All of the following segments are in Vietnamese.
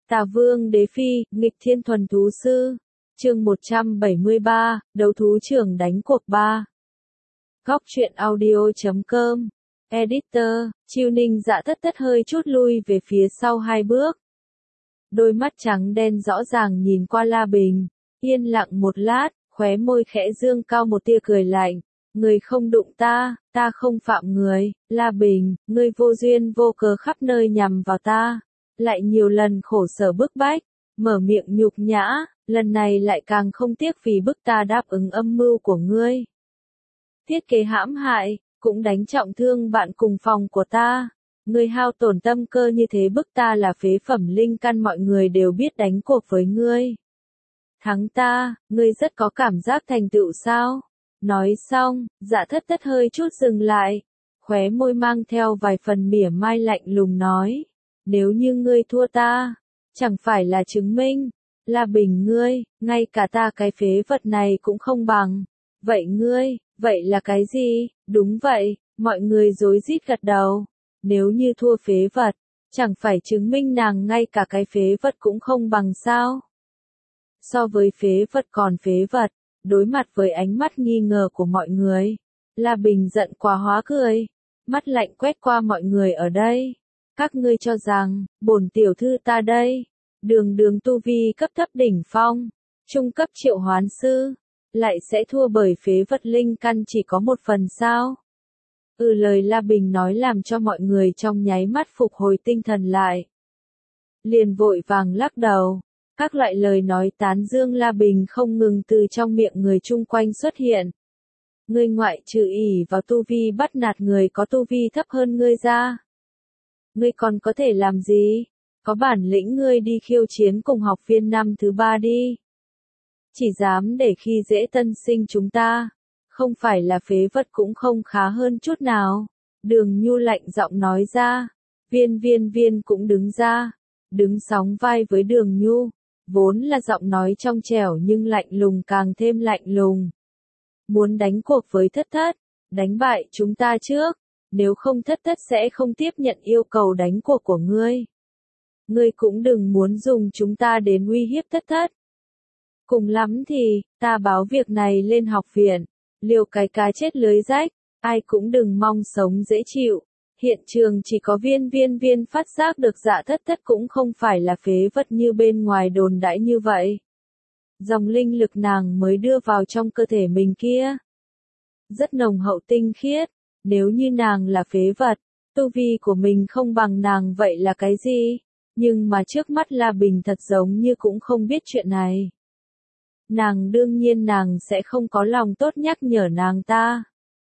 Tà Vương Đế Phi, nghịch thiên thuần thú sư. Chương 173, đấu thú trưởng đánh cuộc 3. Góc truyện audio.com. Editor, Chiêu Ninh Dạ Thất hơi chút lui về phía sau 2 bước. Đôi mắt trắng đen rõ ràng nhìn qua La Bình, yên lặng một lát, khóe môi khẽ dương cao một tia cười lạnh. Người không đụng ta, ta không phạm người. La Bình, ngươi vô duyên vô cớ khắp nơi nhằm vào ta, lại nhiều lần khổ sở bức bách, mở miệng nhục nhã, lần này lại càng không tiếc vì bức ta đáp ứng âm mưu của ngươi. Thiết kế hãm hại, cũng đánh trọng thương bạn cùng phòng của ta. Ngươi hao tổn tâm cơ như thế bức ta là phế phẩm linh căn, mọi người đều biết đánh cuộc với ngươi. Thắng ta, ngươi rất có cảm giác thành tựu sao? Nói xong, Dạ Thất hơi chút dừng lại, khóe môi mang theo vài phần mỉa mai lạnh lùng nói. Nếu như ngươi thua ta, chẳng phải là chứng minh, La Bình ngươi, ngay cả ta cái phế vật này cũng không bằng. Vậy ngươi, vậy là cái gì? Đúng vậy, mọi người rối rít gật đầu. Nếu như thua phế vật, chẳng phải chứng minh nàng ngay cả cái phế vật cũng không bằng sao? So với phế vật còn phế vật, đối mặt với ánh mắt nghi ngờ của mọi người, La Bình giận quá hóa cười, mắt lạnh quét qua mọi người ở đây. Các ngươi cho rằng, bổn tiểu thư ta đây, đường tu vi cấp thấp đỉnh phong, trung cấp triệu hoán sư, lại sẽ thua bởi phế vật linh căn chỉ có một phần sao? Lời La Bình nói làm cho mọi người trong nháy mắt phục hồi tinh thần lại. Liền vội vàng lắc đầu, các loại lời nói tán dương La Bình không ngừng từ trong miệng người chung quanh xuất hiện. Ngươi ngoại trừ ỷ vào tu vi bắt nạt người có tu vi thấp hơn ngươi ra, ngươi còn có thể làm gì? Có bản lĩnh ngươi đi khiêu chiến cùng học viên năm thứ 3 đi. Chỉ dám để khi dễ tân sinh chúng ta, không phải là phế vật cũng không khá hơn chút nào. Đường Nhu lạnh giọng nói ra, viên cũng đứng ra, đứng sóng vai với Đường Nhu, vốn là giọng nói trong trẻo nhưng lạnh lùng càng thêm lạnh lùng. Muốn đánh cuộc với Thất, đánh bại chúng ta trước. Nếu không Thất sẽ không tiếp nhận yêu cầu đánh cuộc của ngươi. Ngươi cũng đừng muốn dùng chúng ta đến uy hiếp Thất. Cùng lắm thì, ta báo việc này lên học viện, liều cái cá chết lưới rách, ai cũng đừng mong sống dễ chịu. Hiện trường chỉ có viên phát giác được Dạ Thất cũng không phải là phế vật như bên ngoài đồn đãi như vậy. Dòng linh lực nàng mới đưa vào trong cơ thể mình kia, rất nồng hậu tinh khiết. Nếu như nàng là phế vật, tu vi của mình không bằng nàng vậy là cái gì? Nhưng mà trước mắt La Bình thật giống như cũng không biết chuyện này. Nàng đương nhiên nàng sẽ không có lòng tốt nhắc nhở nàng ta.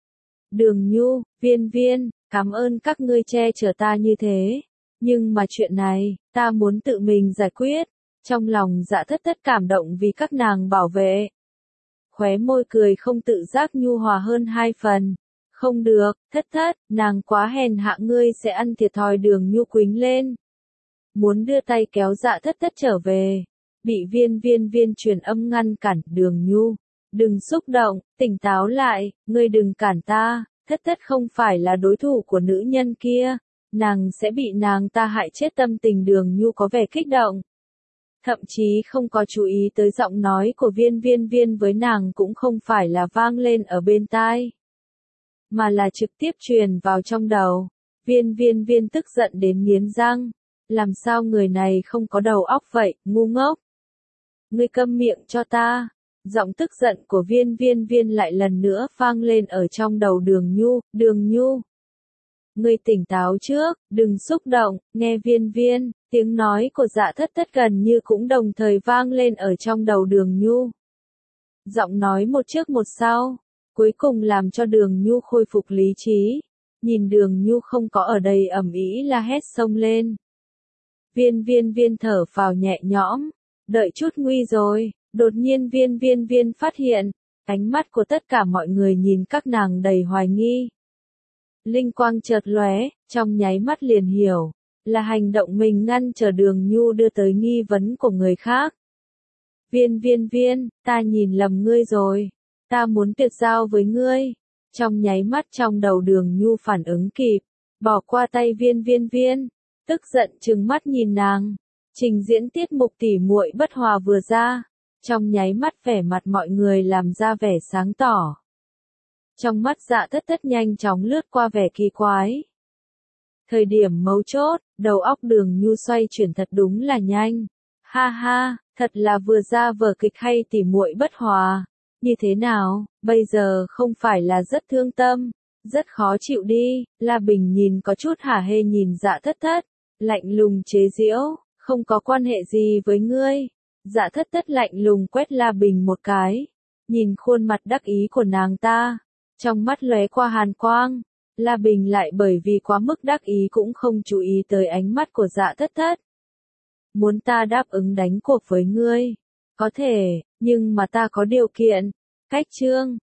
Đường Nhu, viên, cảm ơn các ngươi che chở ta như thế. Nhưng mà chuyện này, ta muốn tự mình giải quyết. Trong lòng Dạ Thất cảm động vì các nàng bảo vệ. Khóe môi cười không tự giác nhu hòa hơn 2 phần. Không được, Thất, nàng quá hèn hạ, ngươi sẽ ăn thiệt thòi. Đường Nhu quýnh lên, muốn đưa tay kéo Dạ Thất trở về, bị viên truyền âm ngăn cản. Đường Nhu, đừng xúc động, tỉnh táo lại, ngươi đừng cản ta, Thất không phải là đối thủ của nữ nhân kia, nàng sẽ bị nàng ta hại chết. Tâm tình Đường Nhu có vẻ kích động, thậm chí không có chú ý tới giọng nói của viên với nàng cũng không phải là vang lên ở bên tai, mà là trực tiếp truyền vào trong đầu. Viên tức giận đến nghiến răng, làm sao người này không có đầu óc vậy, ngu ngốc. Ngươi câm miệng cho ta. Giọng tức giận của viên lại lần nữa vang lên ở trong đầu Đường Nhu. Ngươi tỉnh táo trước, đừng xúc động. Nghe viên, tiếng nói của Dạ Thất gần như cũng đồng thời vang lên ở trong đầu Đường Nhu. Giọng nói một trước một sau, cuối cùng làm cho Đường Nhu khôi phục lý trí. Nhìn Đường Nhu không có ở đây ầm ĩ la hét xông lên. Viên thở phào nhẹ nhõm, đợi chút nguy rồi. Đột nhiên viên phát hiện, ánh mắt của tất cả mọi người nhìn các nàng đầy hoài nghi. Linh quang chợt lóe, trong nháy mắt liền hiểu, là hành động mình ngăn trở Đường Nhu đưa tới nghi vấn của người khác. Viên, ta nhìn lầm ngươi rồi, ta muốn tuyệt giao với ngươi. Trong nháy mắt trong đầu Đường Nhu phản ứng kịp, bỏ qua tay viên, tức giận trừng mắt nhìn nàng. Trình diễn tiết mục tỉ muội bất hòa vừa ra, trong nháy mắt vẻ mặt mọi người làm ra vẻ sáng tỏ. Trong mắt Dạ Thất Thất nhanh chóng lướt qua vẻ kỳ quái. Thời điểm mấu chốt, đầu óc Đường Nhu xoay chuyển thật đúng là nhanh. Ha ha, thật là vừa ra vở kịch hay tỉ muội bất hòa. Như thế nào, bây giờ không phải là rất thương tâm, rất khó chịu đi. La Bình nhìn có chút hả hê nhìn Dạ Thất Thất, lạnh lùng chế giễu, không có quan hệ gì với ngươi. Dạ Thất Thất lạnh lùng quét La Bình một cái, nhìn khuôn mặt đắc ý của nàng ta, trong mắt lóe qua hàn quang. La Bình lại bởi vì quá mức đắc ý cũng không chú ý tới ánh mắt của Dạ Thất Thất. Muốn ta đáp ứng đánh cuộc với ngươi? Có thể, nhưng mà ta có điều kiện. Cách chương